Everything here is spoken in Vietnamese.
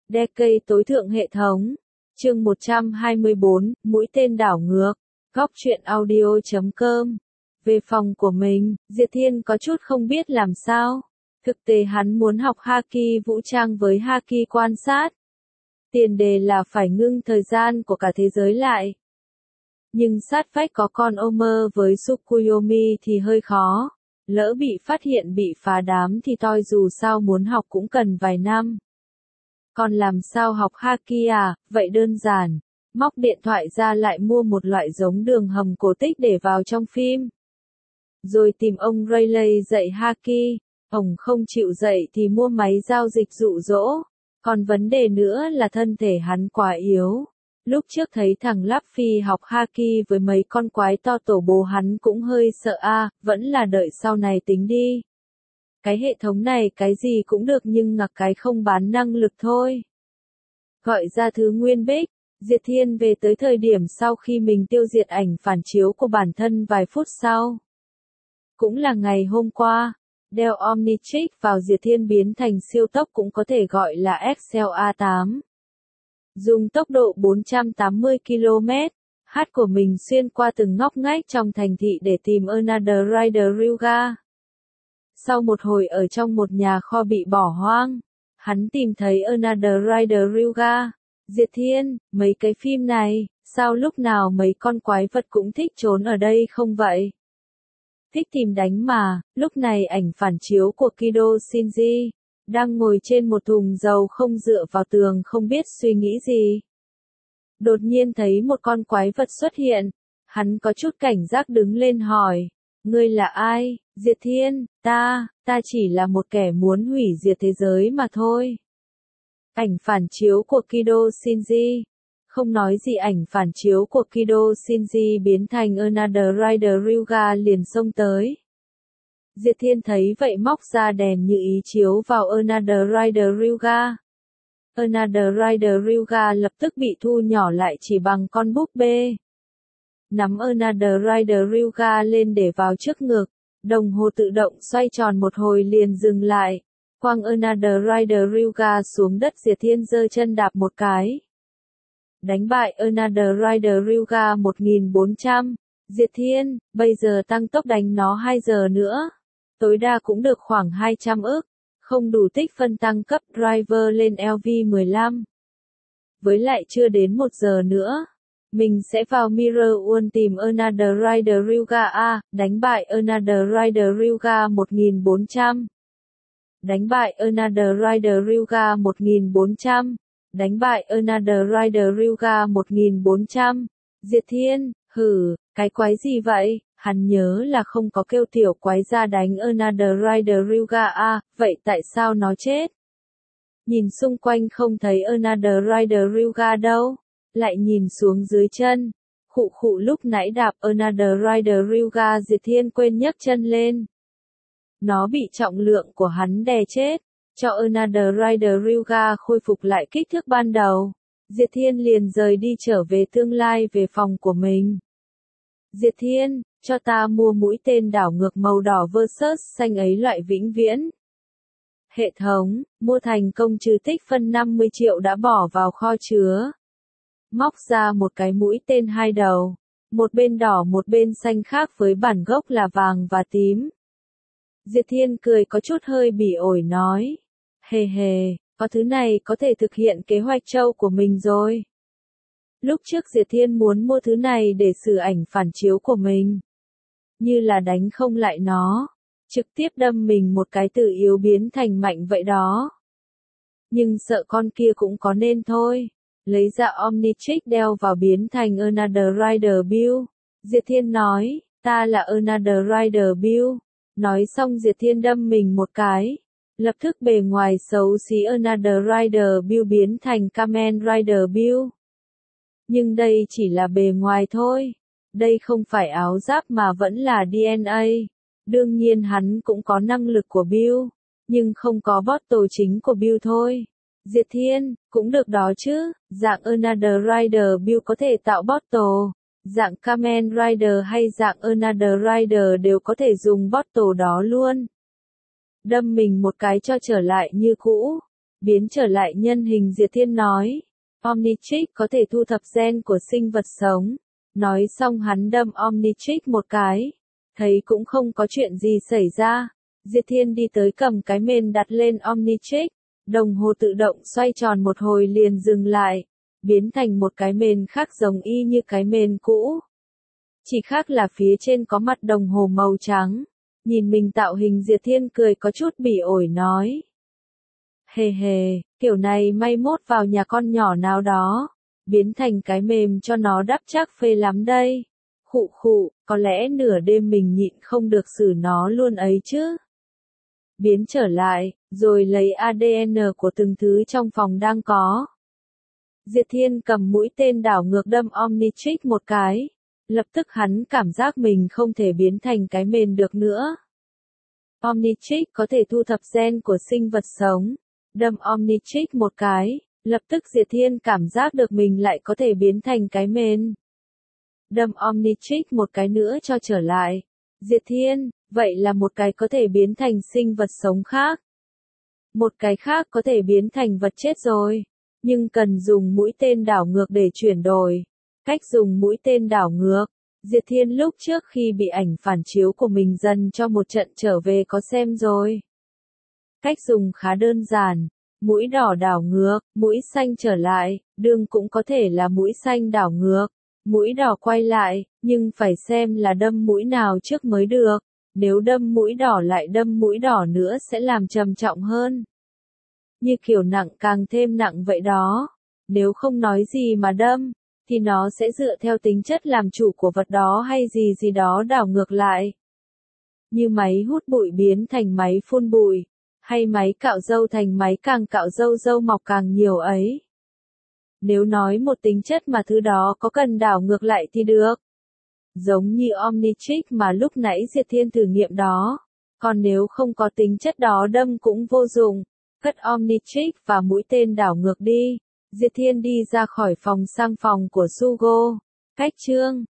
Decade tối thượng hệ thống. Chương 124, mũi tên đảo ngược. Góc truyện audio.com. Về phòng của mình, Diệp Thiên có chút không biết làm sao. Thực tế hắn muốn học Haki vũ trang với Haki quan sát. Tiền đề là phải ngưng thời gian của cả thế giới lại. Nhưng sát vách có con Omer với Tsukuyomi thì hơi khó. Lỡ bị phát hiện bị phá đám thì toi dù sao muốn học cũng cần vài năm. Còn làm sao học Haki à, vậy đơn giản. Móc điện thoại ra lại mua một loại giống đường hầm cổ tích để vào trong phim. Rồi tìm ông Rayleigh dạy Haki. Ông không chịu dạy thì mua máy giao dịch dụ dỗ. Còn vấn đề nữa là thân thể hắn quá yếu. Lúc trước thấy thằng Luffy học Haki với mấy con quái to tổ bố hắn cũng hơi sợ vẫn là đợi sau này tính đi. Cái hệ thống này cái gì cũng được nhưng ngặc cái không bán năng lực thôi. Gọi ra thứ nguyên bích, Diệp Thiên về tới thời điểm sau khi mình tiêu diệt ảnh phản chiếu của bản thân vài phút sau. Cũng là ngày hôm qua, đeo Omnitrix vào Diệp Thiên biến thành siêu tốc cũng có thể gọi là Excel A8. Dùng tốc độ 480 km/h của mình xuyên qua từng ngóc ngách trong thành thị để tìm Another Rider Ryuga. Sau một hồi ở trong một nhà kho bị bỏ hoang, hắn tìm thấy Another Rider Ryuga. Diệp Thiên, mấy cái phim này, sao lúc nào mấy con quái vật cũng thích trốn ở đây không vậy? Thích tìm đánh mà, lúc này ảnh phản chiếu của Kido Shinji đang ngồi trên một thùng dầu không dựa vào tường không biết suy nghĩ gì. Đột nhiên thấy một con quái vật xuất hiện, hắn có chút cảnh giác đứng lên hỏi, ngươi là ai? Diệp Thiên, ta chỉ là một kẻ muốn hủy diệt thế giới mà thôi. Ảnh phản chiếu của Kido Shinji. Không nói gì ảnh phản chiếu của Kido Shinji biến thành Another Rider Ryuga liền xông tới. Diệp Thiên thấy vậy móc ra đèn như ý chiếu vào Another Rider Ryuga. Another Rider Ryuga lập tức bị thu nhỏ lại chỉ bằng con búp bê. Nắm Another Rider Ryuga lên để vào trước ngực, đồng hồ tự động xoay tròn một hồi liền dừng lại. Quăng Another Rider Ryuga xuống đất Diệp Thiên giơ chân đạp một cái. Đánh bại Another Rider Ryuga 1400. Diệp Thiên, bây giờ tăng tốc đánh nó 2 giờ nữa. Tối đa cũng được khoảng 200 ức. Không đủ tích phân tăng cấp driver lên LV15. Với lại chưa đến 1 giờ nữa. Mình sẽ vào Mirror World tìm Another Rider Ryuga đánh bại Another Rider Ryuga 1400. Đánh bại Another Rider Ryuga 1400. Đánh bại Another Rider Ryuga 1400. Diệp Thiên, cái quái gì vậy? Hắn nhớ là không có kêu tiểu quái ra đánh Another Rider Ryuga vậy tại sao nó chết? Nhìn xung quanh không thấy Another Rider Ryuga đâu. Lại nhìn xuống dưới chân. Khụ lúc nãy đạp Another Rider Ryuga Diệp Thiên quên nhấc chân lên. Nó bị trọng lượng của hắn đè chết. Cho Another Rider Ryuga khôi phục lại kích thước ban đầu. Diệp Thiên liền rời đi trở về tương lai về phòng của mình. Diệp Thiên, cho ta mua mũi tên đảo ngược màu đỏ versus xanh ấy loại vĩnh viễn. Hệ thống, mua thành công trừ tích phân 50 triệu đã bỏ vào kho chứa. Móc ra một cái mũi tên 2 đầu. Một bên đỏ một bên xanh khác với bản gốc là vàng và tím. Diệp Thiên cười có chút hơi bỉ ổi nói. Hề, có thứ này có thể thực hiện kế hoạch châu của mình rồi. Lúc trước Diệp Thiên muốn mua thứ này để sửa ảnh phản chiếu của mình. Như là đánh không lại nó. Trực tiếp đâm mình một cái từ yếu biến thành mạnh vậy đó. Nhưng sợ con kia cũng có nên thôi. Lấy ra Omnitrix đeo vào biến thành Another Rider Build. Diệp Thiên nói, ta là Another Rider Build. Nói xong Diệp Thiên đâm mình một cái. Lập tức bề ngoài xấu xí Another Rider Build biến thành Kamen Rider Build. Nhưng đây chỉ là bề ngoài thôi. Đây không phải áo giáp mà vẫn là DNA. Đương nhiên hắn cũng có năng lực của Build. Nhưng không có bottle chính của Build thôi. Diệp Thiên, cũng được đó chứ. Dạng Another Rider Build có thể tạo bottle. Dạng Kamen Rider hay dạng Another Rider đều có thể dùng bottle đó luôn. Đâm mình một cái cho trở lại như cũ. Biến trở lại nhân hình Diệt Thiên nói. Omnitrix có thể thu thập gen của sinh vật sống. Nói xong hắn đâm Omnitrix một cái. Thấy cũng không có chuyện gì xảy ra. Diệt Thiên đi tới cầm cái mền đặt lên Omnitrix. Đồng hồ tự động xoay tròn một hồi liền dừng lại. Biến thành một cái mền khác giống y như cái mền cũ. Chỉ khác là phía trên có mặt đồng hồ màu trắng. Nhìn mình tạo hình Diệt Thiên cười có chút bỉ ổi nói. Hề hề, kiểu này may mốt vào nhà con nhỏ nào đó. Biến thành cái mềm cho nó đắp chắc phê lắm đây. Khụ khụ, có lẽ nửa đêm mình nhịn không được xử nó luôn ấy chứ. Biến trở lại, rồi lấy ADN của từng thứ trong phòng đang có. Diệt Thiên cầm mũi tên đảo ngược đâm Omnitrix một cái. Lập tức hắn cảm giác mình không thể biến thành cái mền được nữa. Omnitrix có thể thu thập gen của sinh vật sống. Đâm Omnitrix một cái, lập tức Diệt Thiên cảm giác được mình lại có thể biến thành cái mền. Đâm Omnitrix một cái nữa cho trở lại. Diệt Thiên, vậy là một cái có thể biến thành sinh vật sống khác. Một cái khác có thể biến thành vật chết rồi. Nhưng cần dùng mũi tên đảo ngược để chuyển đổi. Cách dùng mũi tên đảo ngược. Diệt Thiên lúc trước khi bị ảnh phản chiếu của mình dần cho một trận trở về có xem rồi. Cách dùng khá đơn giản. Mũi đỏ đảo ngược, mũi xanh trở lại, đương cũng có thể là mũi xanh đảo ngược. Mũi đỏ quay lại, nhưng phải xem là đâm mũi nào trước mới được. Nếu đâm mũi đỏ lại đâm mũi đỏ nữa sẽ làm trầm trọng hơn. Như kiểu nặng càng thêm nặng vậy đó. Nếu không nói gì mà đâm, thì nó sẽ dựa theo tính chất làm chủ của vật đó hay gì gì đó đảo ngược lại. Như máy hút bụi biến thành máy phun bụi, hay máy cạo râu thành máy càng cạo râu râu mọc càng nhiều ấy. Nếu nói một tính chất mà thứ đó có cần đảo ngược lại thì được. Giống như Omnitrix mà lúc nãy Diệt Thiên thử nghiệm đó. Còn nếu không có tính chất đó đâm cũng vô dụng. Cất Omnitrix và mũi tên đảo ngược đi. Diệt Thiên đi ra khỏi phòng sang phòng của Sugo. Cách chương